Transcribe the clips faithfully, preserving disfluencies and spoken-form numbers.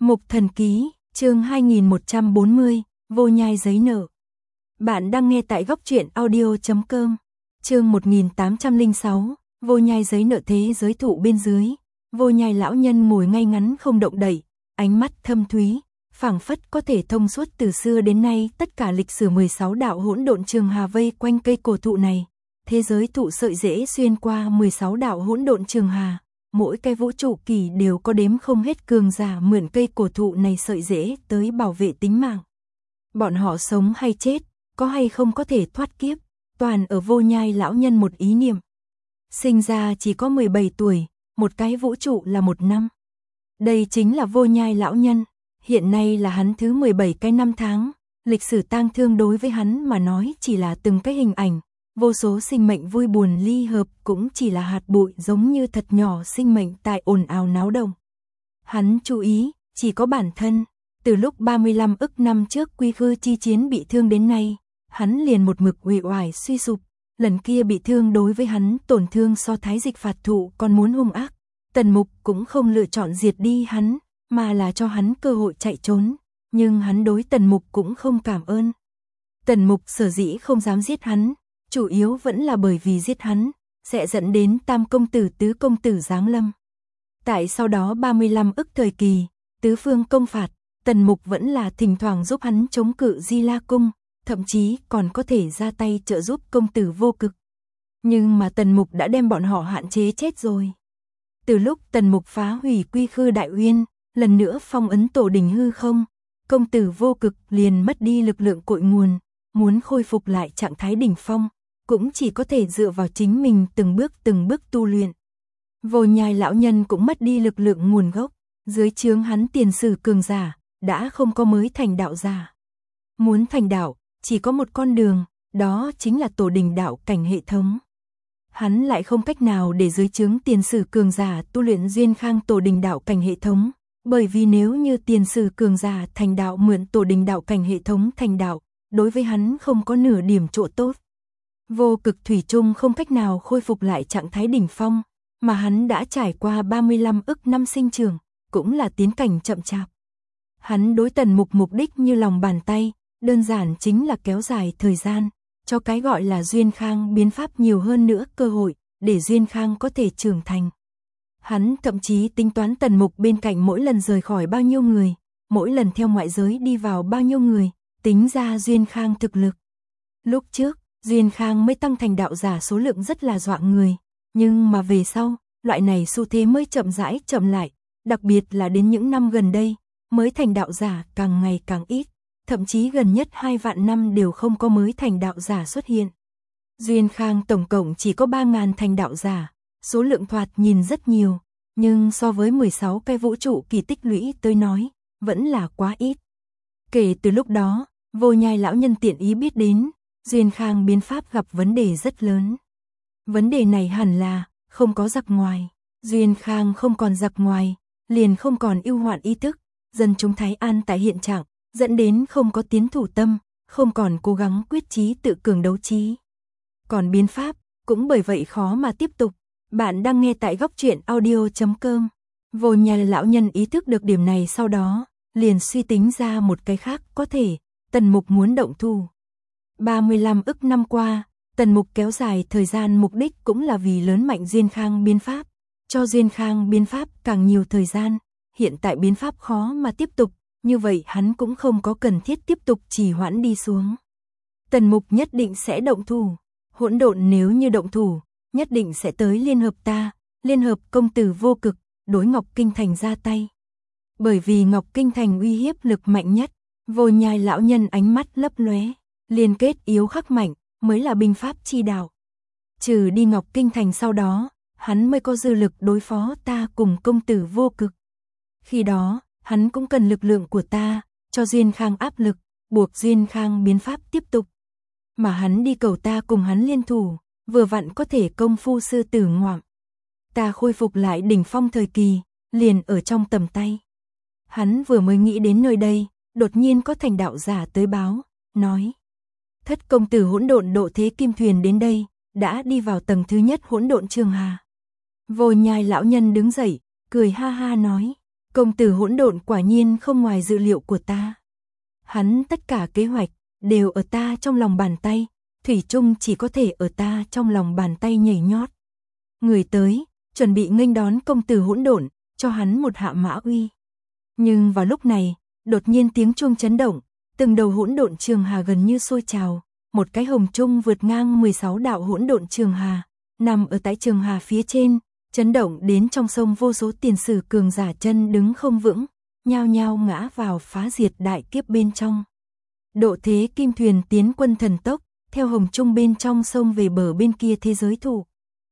Mục Thần Ký, chương hai nghìn một trăm bốn mươi, Vô Nhai Giấy Nợ. Bạn đang nghe tại góc truyện audio chấm com. Chương một nghìn tám trăm lẻ sáu, Vô Nhai Giấy Nợ. Thế giới thụ bên dưới, Vô Nhai lão nhân ngồi ngay ngắn không động đậy, ánh mắt thâm thúy, phảng phất có thể thông suốt từ xưa đến nay tất cả lịch sử mười sáu đạo hỗn độn trường hà vây quanh cây cổ thụ này. Thế giới thụ sợi rễ xuyên qua mười sáu đạo hỗn độn trường hà, mỗi cái vũ trụ kỳ đều có đếm không hết cường giả mượn cây cổ thụ này sợi rễ tới bảo vệ tính mạng. Bọn họ sống hay chết, có hay không có thể thoát kiếp, toàn ở Vô Nhai lão nhân một ý niệm. Sinh ra chỉ có mười bảy tuổi, một cái vũ trụ là một năm. Đây chính là Vô Nhai lão nhân, hiện nay là hắn thứ mười bảy cái năm tháng, lịch sử tang thương đối với hắn mà nói chỉ là từng cái hình ảnh. Vô số sinh mệnh vui buồn ly hợp cũng chỉ là hạt bụi giống như thật nhỏ sinh mệnh tại ồn ào náo động. Hắn chú ý, chỉ có bản thân, từ lúc ba mươi lăm ức năm trước quy khư chi chiến bị thương đến nay, hắn liền một mực uể oải suy sụp, lần kia bị thương đối với hắn tổn thương so thái dịch phạt thụ còn muốn hung ác. Tần Mục cũng không lựa chọn diệt đi hắn, mà là cho hắn cơ hội chạy trốn, nhưng hắn đối Tần Mục cũng không cảm ơn. Tần Mục sở dĩ không dám giết hắn, chủ yếu vẫn là bởi vì giết hắn sẽ dẫn đến tam công tử tứ công tử giáng lâm. Tại sau đó ba mươi lăm ức thời kỳ, tứ phương công phạt, Tần Mục vẫn là thỉnh thoảng giúp hắn chống cự Di La Cung, thậm chí còn có thể ra tay trợ giúp công tử Vô Cực. Nhưng mà Tần Mục đã đem bọn họ hạn chế chết rồi. Từ lúc Tần Mục phá hủy quy khư đại uyên, lần nữa phong ấn tổ đình hư không, công tử Vô Cực liền mất đi lực lượng cội nguồn, muốn khôi phục lại trạng thái đỉnh phong, cũng chỉ có thể dựa vào chính mình từng bước từng bước tu luyện. Vô Nhai lão nhân cũng mất đi lực lượng nguồn gốc, dưới trướng hắn tiền sử cường giả, đã không có mới thành đạo giả. Muốn thành đạo, chỉ có một con đường, đó chính là tổ đình đạo cảnh hệ thống. Hắn lại không cách nào để dưới trướng tiền sử cường giả tu luyện duyên khang tổ đình đạo cảnh hệ thống, bởi vì nếu như tiền sử cường giả thành đạo mượn tổ đình đạo cảnh hệ thống thành đạo, đối với hắn không có nửa điểm chỗ tốt. Vô Cực thủy chung không cách nào khôi phục lại trạng thái đỉnh phong, mà hắn đã trải qua ba mươi lăm ức năm sinh trưởng, cũng là tiến cảnh chậm chạp. Hắn đối Tần Mục mục đích như lòng bàn tay, đơn giản chính là kéo dài thời gian, cho cái gọi là duyên khang biến pháp nhiều hơn nữa cơ hội, để duyên khang có thể trưởng thành. Hắn thậm chí tính toán Tần Mục bên cạnh mỗi lần rời khỏi bao nhiêu người, mỗi lần theo ngoại giới đi vào bao nhiêu người, tính ra duyên khang thực lực. Lúc trước, duyên khang mới tăng thành đạo giả số lượng rất là dọa người, nhưng mà về sau, loại này xu thế mới chậm rãi chậm lại, đặc biệt là đến những năm gần đây, mới thành đạo giả càng ngày càng ít, thậm chí gần nhất hai vạn năm đều không có mới thành đạo giả xuất hiện. Duyên khang tổng cộng chỉ có ba ngàn thành đạo giả, số lượng thoạt nhìn rất nhiều, nhưng so với mười sáu cái vũ trụ kỳ tích lũy tới nói, vẫn là quá ít. Kể từ lúc đó, Vô Nhai lão nhân tiện ý biết đến, duyên khang biến pháp gặp vấn đề rất lớn. Vấn đề này hẳn là không có giặc ngoài, duyên khang không còn giặc ngoài, liền không còn ưu hoạn ý thức, dân chúng thái an tại hiện trạng, dẫn đến không có tiến thủ tâm, không còn cố gắng quyết chí tự cường đấu trí. Còn biến pháp, cũng bởi vậy khó mà tiếp tục. Bạn đang nghe tại góc truyện audio chấm com. Vô Nhai lão nhân ý thức được điểm này sau đó, liền suy tính ra một cái khác có thể, Tần Mục muốn động thủ. ba mươi lăm ức năm qua, Tần Mục kéo dài thời gian mục đích cũng là vì lớn mạnh duyên khang biến pháp, cho duyên khang biến pháp càng nhiều thời gian, hiện tại biến pháp khó mà tiếp tục, như vậy hắn cũng không có cần thiết tiếp tục trì hoãn đi xuống. Tần Mục nhất định sẽ động thủ, hỗn độn nếu như động thủ, nhất định sẽ tới liên hợp ta, liên hợp công tử Vô Cực, đối Ngọc Kinh Thành ra tay. Bởi vì Ngọc Kinh Thành uy hiếp lực mạnh nhất, Vô Nhai lão nhân ánh mắt lấp lóe, liên kết yếu khắc mạnh, mới là binh pháp chi đạo. Trừ đi Ngọc Kinh Thành sau đó, hắn mới có dư lực đối phó ta cùng công tử Vô Cực. Khi đó, hắn cũng cần lực lượng của ta, cho duyên khang áp lực, buộc duyên khang biến pháp tiếp tục. Mà hắn đi cầu ta cùng hắn liên thủ, vừa vặn có thể công phu sư tử ngoạm. Ta khôi phục lại đỉnh phong thời kỳ, liền ở trong tầm tay. Hắn vừa mới nghĩ đến nơi đây, đột nhiên có thành đạo giả tới báo, nói: Thất công tử hỗn độn độ thế kim thuyền đến đây, đã đi vào tầng thứ nhất hỗn độn trường hà. Vô Nhai lão nhân đứng dậy, cười ha ha nói: Công tử hỗn độn quả nhiên không ngoài dự liệu của ta. Hắn tất cả kế hoạch đều ở ta trong lòng bàn tay, thủy chung chỉ có thể ở ta trong lòng bàn tay nhảy nhót. Người tới, chuẩn bị nghênh đón công tử hỗn độn, cho hắn một hạ mã uy. Nhưng vào lúc này, đột nhiên tiếng chuông chấn động, từng đầu hỗn độn trường hà gần như sôi trào, một cái hồng trung vượt ngang mười sáu đạo hỗn độn trường hà, nằm ở tại trường hà phía trên, chấn động đến trong sông vô số tiền sử cường giả chân đứng không vững, nhao nhao ngã vào phá diệt đại kiếp bên trong. Độ thế kim thuyền tiến quân thần tốc, theo hồng trung bên trong sông về bờ bên kia thế giới thụ.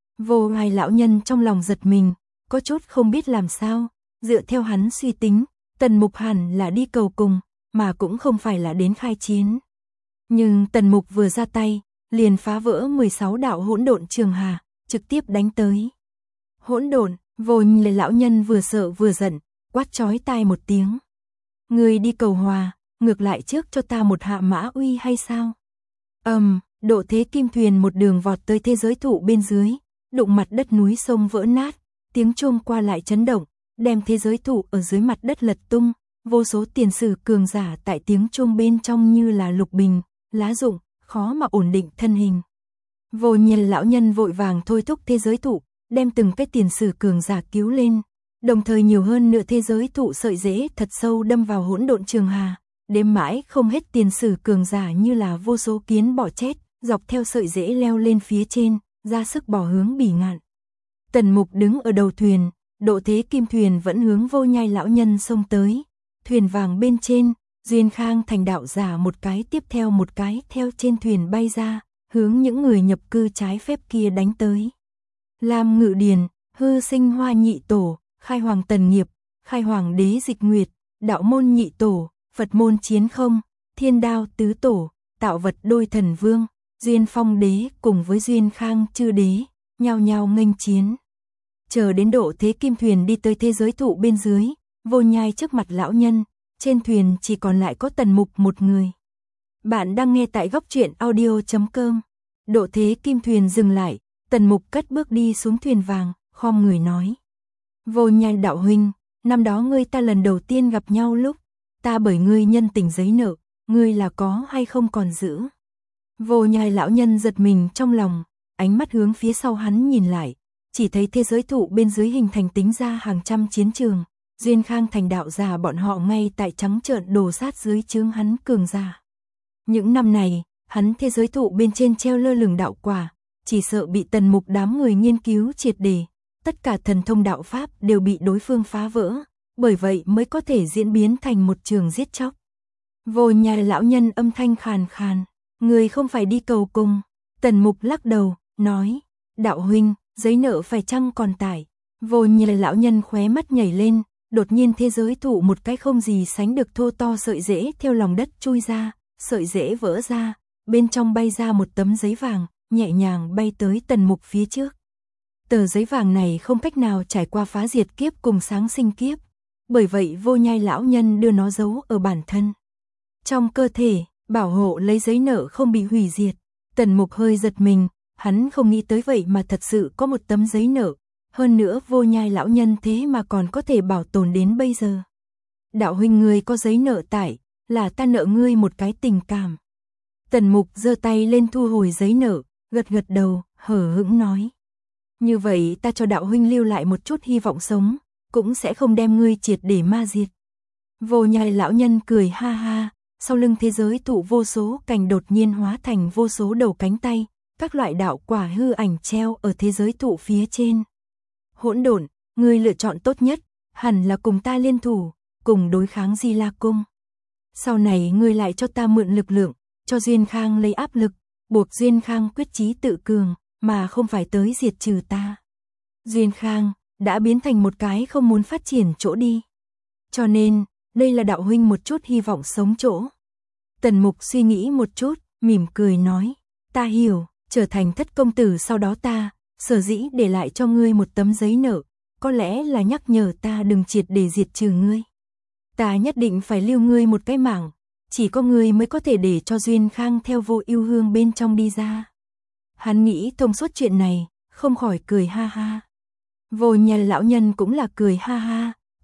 Vô Ngài lão nhân trong lòng giật mình, có chút không biết làm sao, dựa theo hắn suy tính, Tần Mục hẳn là đi cầu cùng, mà cũng không phải là đến khai chiến. Nhưng Tần Mục vừa ra tay, liền phá vỡ mười sáu đạo hỗn độn trường hà, trực tiếp đánh tới. Hỗn độn, Vô Ngài lão nhân vừa sợ vừa giận, quát chói tai một tiếng. Người đi cầu hòa, ngược lại trước cho ta một hạ mã uy hay sao? Ầm, um, độ thế kim thuyền một đường vọt tới thế giới thụ bên dưới, đụng mặt đất núi sông vỡ nát, tiếng chuông qua lại chấn động, đem thế giới thụ ở dưới mặt đất lật tung, vô số tiền sử cường giả tại tiếng chuông bên trong như là lục bình, lá rụng, khó mà ổn định thân hình. Vô Nhiên lão nhân vội vàng thôi thúc thế giới thụ, đem từng cái tiền sử cường giả cứu lên, đồng thời nhiều hơn nửa thế giới thụ sợi rễ thật sâu đâm vào hỗn độn trường hà, đếm mãi không hết tiền sử cường giả như là vô số kiến bò chết, dọc theo sợi rễ leo lên phía trên, ra sức bỏ hướng Bỉ Ngạn. Tần Mục đứng ở đầu thuyền, độ thế kim thuyền vẫn hướng Vô Nhai lão nhân xông tới, thuyền vàng bên trên, Duyên Khang thành đạo giả một cái tiếp theo một cái theo trên thuyền bay ra, hướng những người nhập cư trái phép kia đánh tới. Lam Ngự Điền, Hư Sinh Hoa nhị tổ, Khai Hoàng Tần Nghiệp, Khai Hoàng Đế Dịch Nguyệt, Đạo môn nhị tổ, Phật môn Chiến Không, Thiên Đao tứ tổ, Tạo vật đôi thần vương, Duyên Phong đế cùng với Duyên Khang chư đế, nhao nhao nghênh chiến. Chờ đến độ thế kim thuyền đi tới thế giới thụ bên dưới, Vô Nhai trước mặt lão nhân, trên thuyền chỉ còn lại có Tần Mục một người. Bạn đang nghe tại góc truyện audio chấm com. Độ thế kim thuyền dừng lại, Tần Mục cất bước đi xuống thuyền vàng, khom người nói. Vô Nhai đạo huynh, năm đó ngươi ta lần đầu tiên gặp nhau lúc, ta bởi ngươi nhân tình giấy nợ, ngươi là có hay không còn giữ? Vô Nhai lão nhân giật mình trong lòng, ánh mắt hướng phía sau hắn nhìn lại, chỉ thấy thế giới thụ bên dưới hình thành tính ra hàng trăm chiến trường, Duyên Khang thành đạo giả bọn họ ngay tại trắng trợn đồ sát dưới chướng hắn cường giả. Những năm này, hắn thế giới thụ bên trên treo lơ lửng đạo quả, chỉ sợ bị Tần Mục đám người nghiên cứu triệt để, tất cả thần thông đạo pháp đều bị đối phương phá vỡ, bởi vậy mới có thể diễn biến thành một trường giết chóc. Vô Nhai lão nhân âm thanh khàn khàn, người không phải đi cầu cùng. Tần Mục lắc đầu, nói, đạo huynh, giấy nợ phải chăng còn tải. Vô Nhai lão nhân khóe mắt nhảy lên, đột nhiên thế giới thụ một cái không gì sánh được thô to sợi rễ theo lòng đất chui ra, sợi rễ vỡ ra, bên trong bay ra một tấm giấy vàng, nhẹ nhàng bay tới Tần Mục phía trước. Tờ giấy vàng này không cách nào trải qua phá diệt kiếp cùng sáng sinh kiếp, bởi vậy Vô Nhai lão nhân đưa nó giấu ở bản thân. Trong cơ thể, bảo hộ lấy giấy nợ không bị hủy diệt. Tần Mục hơi giật mình, hắn không nghĩ tới vậy mà thật sự có một tấm giấy nợ, hơn nữa Vô Nhai lão nhân thế mà còn có thể bảo tồn đến bây giờ. Đạo huynh ngươi có giấy nợ tải, là ta nợ ngươi một cái tình cảm. Tần Mục giơ tay lên thu hồi giấy nợ, gật gật đầu, hờ hững nói. Như vậy ta cho đạo huynh lưu lại một chút hy vọng sống, cũng sẽ không đem ngươi triệt để ma diệt. Vô Nhai lão nhân cười ha ha, sau lưng thế giới tụ vô số cành đột nhiên hóa thành vô số đầu cánh tay, các loại đạo quả hư ảnh treo ở thế giới tụ phía trên. Hỗn độn, ngươi lựa chọn tốt nhất, hẳn là cùng ta liên thủ, cùng đối kháng Di La Cung. Sau này ngươi lại cho ta mượn lực lượng, cho Duyên Khang lấy áp lực, buộc Duyên Khang quyết chí tự cường, mà không phải tới diệt trừ ta. Duyên Khang đã biến thành một cái không muốn phát triển chỗ đi. Cho nên, đây là đạo huynh một chút hy vọng sống chỗ. Tần Mục suy nghĩ một chút, mỉm cười nói, ta hiểu, trở thành thất công tử sau đó ta, sở dĩ để lại cho ngươi một tấm giấy nợ, có lẽ là nhắc nhở ta đừng triệt để diệt trừ ngươi. Ta nhất định phải lưu ngươi một cái mảng, chỉ có ngươi mới có thể để cho Duyên Khang theo Vô Ưu Hương bên trong đi ra. Hắn nghĩ thông suốt chuyện này, không khỏi cười ha ha. Vô Nhai lão nhân cũng là cười ha ha,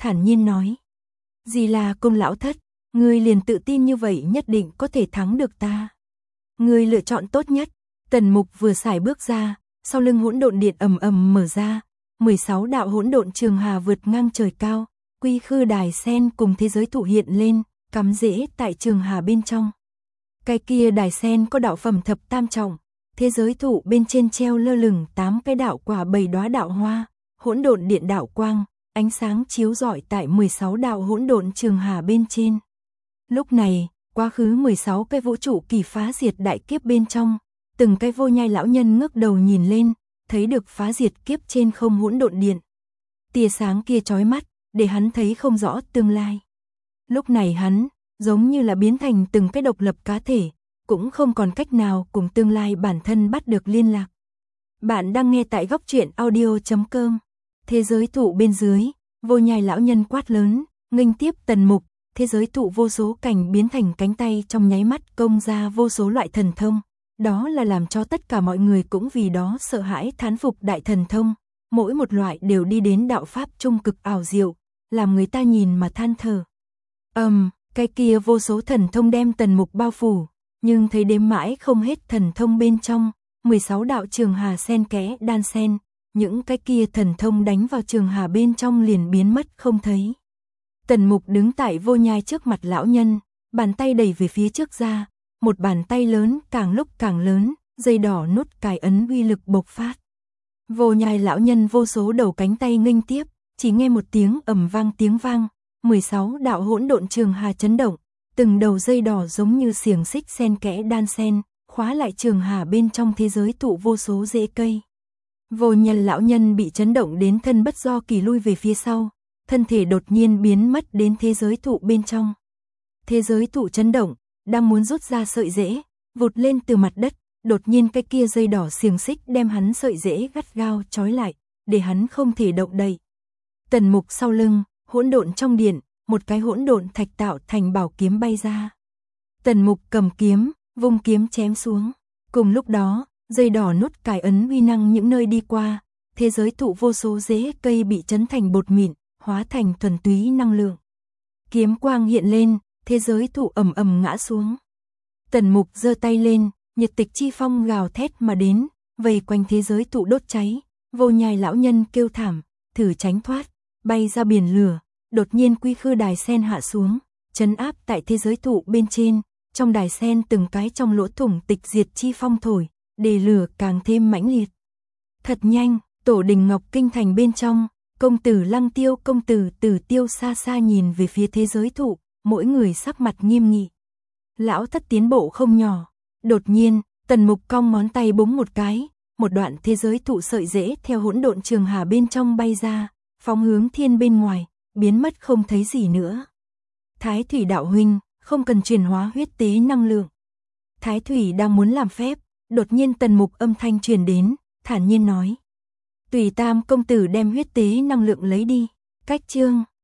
thản nhiên nói. Gì là Cung lão thất, ngươi liền tự tin như vậy nhất định có thể thắng được ta. Ngươi lựa chọn tốt nhất. Tần Mục vừa xài bước ra, sau lưng hỗn độn điện ầm ầm mở ra, mười sáu đạo hỗn độn trường hà vượt ngang trời cao, quy khư đài sen cùng thế giới thụ hiện lên, cắm rễ tại trường hà bên trong. Cái kia đài sen có đạo phẩm thập tam trọng, thế giới thụ bên trên treo lơ lửng tám cái đạo quả bảy đóa đạo hoa, hỗn độn điện đạo quang, ánh sáng chiếu rọi tại mười sáu đạo hỗn độn trường hà bên trên. Lúc này, quá khứ mười sáu cái vũ trụ kỳ phá diệt đại kiếp bên trong, từng cái Vô Nhai lão nhân ngước đầu nhìn lên, thấy được phá diệt kiếp trên không hỗn độn điện. Tia sáng kia chói mắt, để hắn thấy không rõ tương lai. Lúc này hắn, giống như là biến thành từng cái độc lập cá thể, cũng không còn cách nào cùng tương lai bản thân bắt được liên lạc. Bạn đang nghe tại góc truyện audio chấm com. Thế giới thụ bên dưới, Vô Nhai lão nhân quát lớn, nghênh tiếp Tần Mục, thế giới thụ vô số cảnh biến thành cánh tay trong nháy mắt công ra vô số loại thần thông. Đó là làm cho tất cả mọi người cũng vì đó sợ hãi thán phục đại thần thông, mỗi một loại đều đi đến đạo pháp trung cực ảo diệu, làm người ta nhìn mà than thở. Ầm, um, cái kia vô số thần thông đem Tần Mục bao phủ, nhưng thấy đếm mãi không hết thần thông bên trong, mười sáu đạo trường hà xen kẽ đan xen, những cái kia thần thông đánh vào trường hà bên trong liền biến mất không thấy. Tần Mục đứng tại Vô Nhai trước mặt lão nhân, bàn tay đẩy về phía trước ra, một bàn tay lớn càng lúc càng lớn, dây đỏ nút cài ấn uy lực bộc phát. Vô Nhai lão nhân vô số đầu cánh tay nghênh tiếp, chỉ nghe một tiếng ầm vang tiếng vang, mười sáu đạo hỗn độn trường hà chấn động, từng đầu dây đỏ giống như xiềng xích xen kẽ đan xen, khóa lại trường hà bên trong thế giới tụ vô số rễ cây. Vô Nhai lão nhân bị chấn động đến thân bất do kỳ lui về phía sau, thân thể đột nhiên biến mất đến thế giới thụ bên trong. Thế giới thụ chấn động, đang muốn rút ra sợi rễ, vụt lên từ mặt đất, đột nhiên cái kia dây đỏ xiềng xích đem hắn sợi rễ gắt gao trói lại, để hắn không thể động đậy. Tần Mục sau lưng, hỗn độn trong điện, một cái hỗn độn thạch tạo thành bảo kiếm bay ra. Tần Mục cầm kiếm, vung kiếm chém xuống. Cùng lúc đó, dây đỏ nút cài ấn uy năng những nơi đi qua, thế giới thụ vô số rễ cây bị chấn thành bột mịn, hóa thành thuần túy năng lượng. Kiếm quang hiện lên, thế giới thụ ầm ầm ngã xuống. Tần Mục giơ tay lên, nhiệt tịch chi phong gào thét mà đến, vây quanh thế giới thụ đốt cháy. Vô Nhai lão nhân kêu thảm, thử tránh thoát, bay ra biển lửa, đột nhiên quy khư đài sen hạ xuống, trấn áp tại thế giới thụ bên trên, trong đài sen từng cái trong lỗ thủng tịch diệt chi phong thổi, để lửa càng thêm mãnh liệt. Thật nhanh, tổ đình Ngọc Kinh thành bên trong, công tử Lăng Tiêu, công tử Tử Tiêu xa xa nhìn về phía thế giới thụ, mỗi người sắc mặt nghiêm nghị. Lão thất tiến bộ không nhỏ. Đột nhiên, Tần Mục cong ngón tay búng một cái, một đoạn thế giới thụ sợi rễ theo hỗn độn trường hà bên trong bay ra, phóng hướng thiên bên ngoài, biến mất không thấy gì nữa. Thái Thủy đạo huynh, không cần chuyển hóa huyết tế năng lượng. Thái Thủy đang muốn làm phép, đột nhiên Tần Mục âm thanh truyền đến, thản nhiên nói. Tùy Tam công tử đem huyết tế năng lượng lấy đi. Cách chương